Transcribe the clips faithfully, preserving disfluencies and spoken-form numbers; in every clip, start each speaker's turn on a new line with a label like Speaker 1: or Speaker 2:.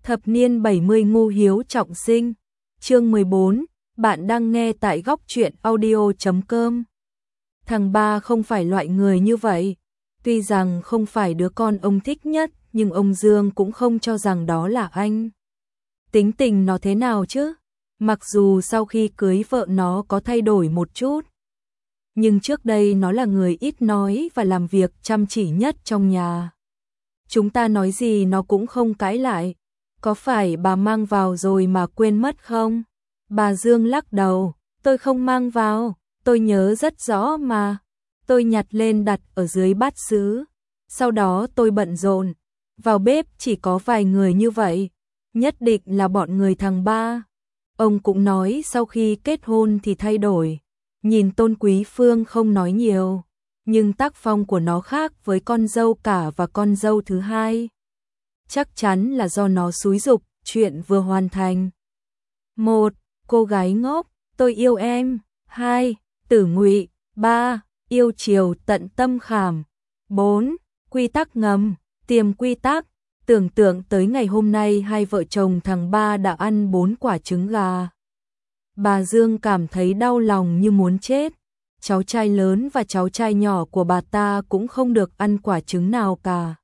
Speaker 1: Thập niên bảy mươi ngu hiếu trọng sinh. Chương mười bốn, bạn đang nghe tại góc truyện audio chấm com. Thằng ba không phải loại người như vậy. Tuy rằng không phải đứa con ông thích nhất, nhưng ông Dương cũng không cho rằng đó là anh. Tính tình nó thế nào chứ? Mặc dù sau khi cưới vợ nó có thay đổi một chút, nhưng trước đây nó là người ít nói và làm việc chăm chỉ nhất trong nhà. Chúng ta nói gì nó cũng không cãi lại. Có phải bà mang vào rồi mà quên mất không? Bà Dương lắc đầu, tôi không mang vào, tôi nhớ rất rõ mà. Tôi nhặt lên đặt ở dưới bát sứ. Sau đó tôi bận rộn, vào bếp chỉ có vài người như vậy, nhất định là bọn người thằng ba. Ông cũng nói sau khi kết hôn thì thay đổi. Nhìn Tôn Quý Phương không nói nhiều, nhưng tác phong của nó khác với con dâu cả và con dâu thứ hai. Chắc chắn là do nó xúi giục, chuyện vừa hoàn thành. Một, cô gái ngốc, tôi yêu em. Hai, tử ngụy. Ba, yêu chiều tận tâm khảm. Bốn, quy tắc ngầm, tiềm quy tắc. Tưởng tượng tới ngày hôm nay hai vợ chồng thằng ba đã ăn bốn quả trứng gà. Bà Dương cảm thấy đau lòng như muốn chết. Cháu trai lớn và cháu trai nhỏ của bà ta cũng không được ăn quả trứng nào cả.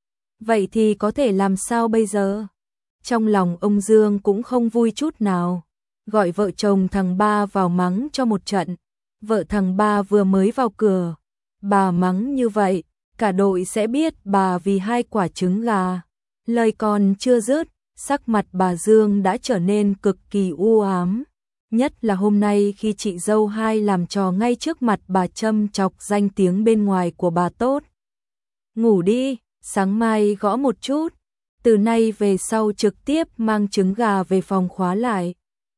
Speaker 1: Vậy thì có thể làm sao bây giờ? Trong lòng ông Dương cũng không vui chút nào. Gọi vợ chồng thằng ba vào mắng cho một trận. Vợ thằng ba vừa mới vào cửa. Bà mắng như vậy, cả đội sẽ biết bà vì hai quả trứng gà. Lời còn chưa dứt, sắc mặt bà Dương đã trở nên cực kỳ u ám. Nhất là hôm nay khi chị dâu hai làm trò ngay trước mặt bà châm chọc danh tiếng bên ngoài của bà tốt. Ngủ đi, sáng mai gõ một chút. Từ nay về sau trực tiếp mang trứng gà về phòng khóa lại.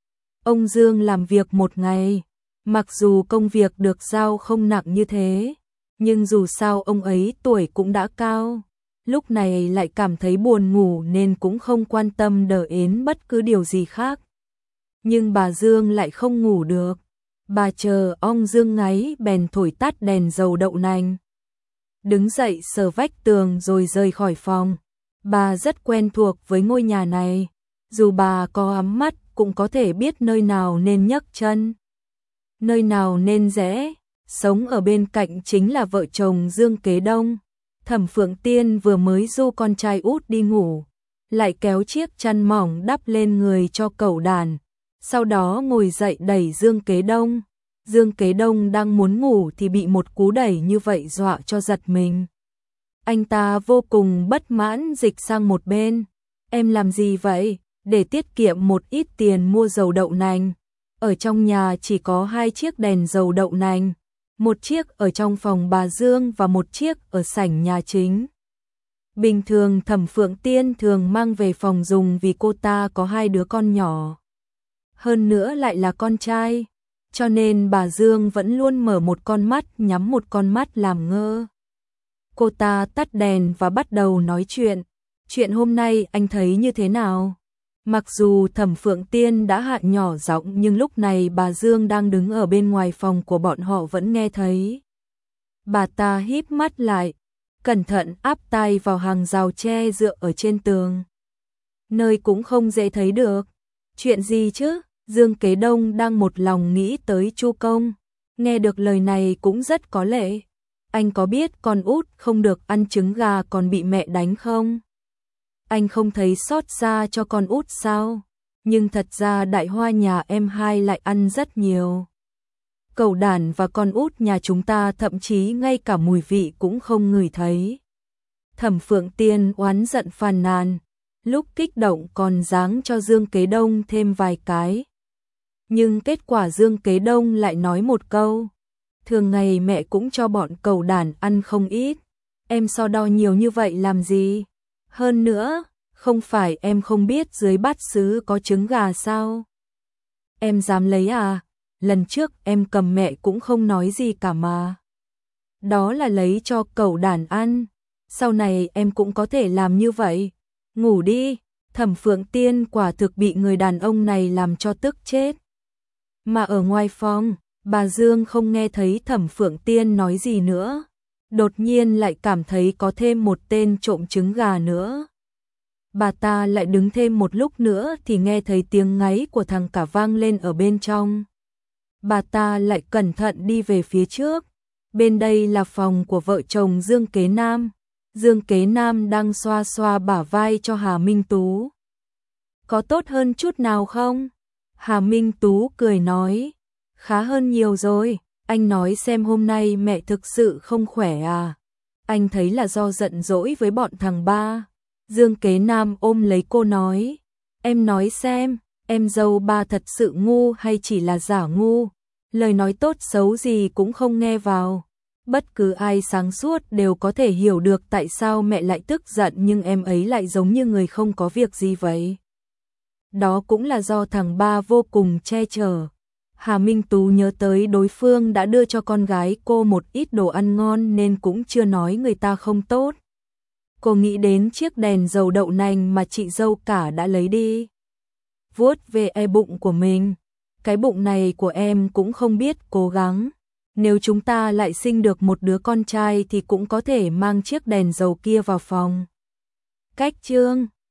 Speaker 1: Ông Dương làm việc một ngày. Mặc dù công việc được giao không nặng như thế, nhưng dù sao ông ấy tuổi cũng đã cao. Lúc này lại cảm thấy buồn ngủ nên cũng không quan tâm đờ ến bất cứ điều gì khác. Nhưng bà Dương lại không ngủ được. Bà chờ ông Dương ngáy bèn thổi tắt đèn dầu đậu nành. Đứng dậy sờ vách tường rồi rời khỏi phòng. Bà rất quen thuộc với ngôi nhà này. Dù bà có ấm mắt cũng có thể biết nơi nào nên nhấc chân, nơi nào nên rẽ. Sống ở bên cạnh chính là vợ chồng Dương Kế Đông. Thẩm Phượng Tiên vừa mới du con trai út đi ngủ, lại kéo chiếc chăn mỏng đắp lên người cho cẩu đàn. Sau đó ngồi dậy đẩy Dương Kế Đông. Dương Kế Đông đang muốn ngủ thì bị một cú đẩy như vậy dọa cho giật mình. Anh ta vô cùng bất mãn dịch sang một bên. Em làm gì vậy? Để tiết kiệm một ít tiền mua dầu đậu nành. Ở trong nhà chỉ có hai chiếc đèn dầu đậu nành. Một chiếc ở trong phòng bà Dương và một chiếc ở sảnh nhà chính. Bình thường Thẩm Phượng Tiên thường mang về phòng dùng vì cô ta có hai đứa con nhỏ. Hơn nữa lại là con trai, cho nên bà Dương vẫn luôn mở một con mắt nhắm một con mắt làm ngơ. Cô ta tắt đèn và bắt đầu nói chuyện. Chuyện hôm nay anh thấy như thế nào? Mặc dù Thẩm Phượng Tiên đã hạ nhỏ giọng nhưng lúc này bà Dương đang đứng ở bên ngoài phòng của bọn họ vẫn nghe thấy. Bà ta híp mắt lại, cẩn thận áp tai vào hàng rào tre dựa ở trên tường. Nơi cũng không dễ thấy được. Chuyện gì chứ? Dương Kế Đông đang một lòng nghĩ tới Chu Công. Nghe được lời này cũng rất có lệ. Anh có biết con út không được ăn trứng gà còn bị mẹ đánh không? Anh không thấy xót xa cho con út sao? Nhưng thật ra đại hoa nhà em hai lại ăn rất nhiều. Cẩu đản và con út nhà chúng ta thậm chí ngay cả mùi vị cũng không ngửi thấy. Thẩm Phượng Tiên oán giận phàn nàn, lúc kích động còn giáng cho Dương Kế Đông thêm vài cái. Nhưng kết quả Dương Kế Đông lại nói một câu. Thường ngày mẹ cũng cho bọn cẩu đản ăn không ít. Em so đo nhiều như vậy làm gì? Hơn nữa, không phải em không biết dưới bát sứ có trứng gà sao? Em dám lấy à? Lần trước em cầm mẹ cũng không nói gì cả mà. Đó là lấy cho cẩu đản ăn. Sau này em cũng có thể làm như vậy. Ngủ đi. Thẩm Phượng Tiên quả thực bị người đàn ông này làm cho tức chết. Mà ở ngoài phòng, bà Dương không nghe thấy Thẩm Phượng Tiên nói gì nữa. Đột nhiên lại cảm thấy có thêm một tên trộm trứng gà nữa. Bà ta lại đứng thêm một lúc nữa thì nghe thấy tiếng ngáy của thằng cả vang lên ở bên trong. Bà ta lại cẩn thận đi về phía trước. Bên đây là phòng của vợ chồng Dương Kế Nam. Dương Kế Nam đang xoa xoa bả vai cho Hà Minh Tú. Có tốt hơn chút nào không? Hà Minh Tú cười nói. Khá hơn nhiều rồi. Anh nói xem hôm nay mẹ thực sự không khỏe à? Anh thấy là do giận dỗi với bọn thằng ba. Dương Kế Nam ôm lấy cô nói. Em nói xem, em dâu ba thật sự ngu hay chỉ là giả ngu? Lời nói tốt xấu gì cũng không nghe vào. Bất cứ ai sáng suốt đều có thể hiểu được tại sao mẹ lại tức giận, nhưng em ấy lại giống như người không có việc gì vậy. Đó cũng là do thằng ba vô cùng che chở. Hà Minh Tú nhớ tới đối phương đã đưa cho con gái cô một ít đồ ăn ngon nên cũng chưa nói người ta không tốt. Cô nghĩ đến chiếc đèn dầu đậu nành mà chị dâu cả đã lấy đi. Vuốt về e bụng của mình. Cái bụng này của em cũng không biết cố gắng. Nếu chúng ta lại sinh được một đứa con trai thì cũng có thể mang chiếc đèn dầu kia vào phòng. Cách chương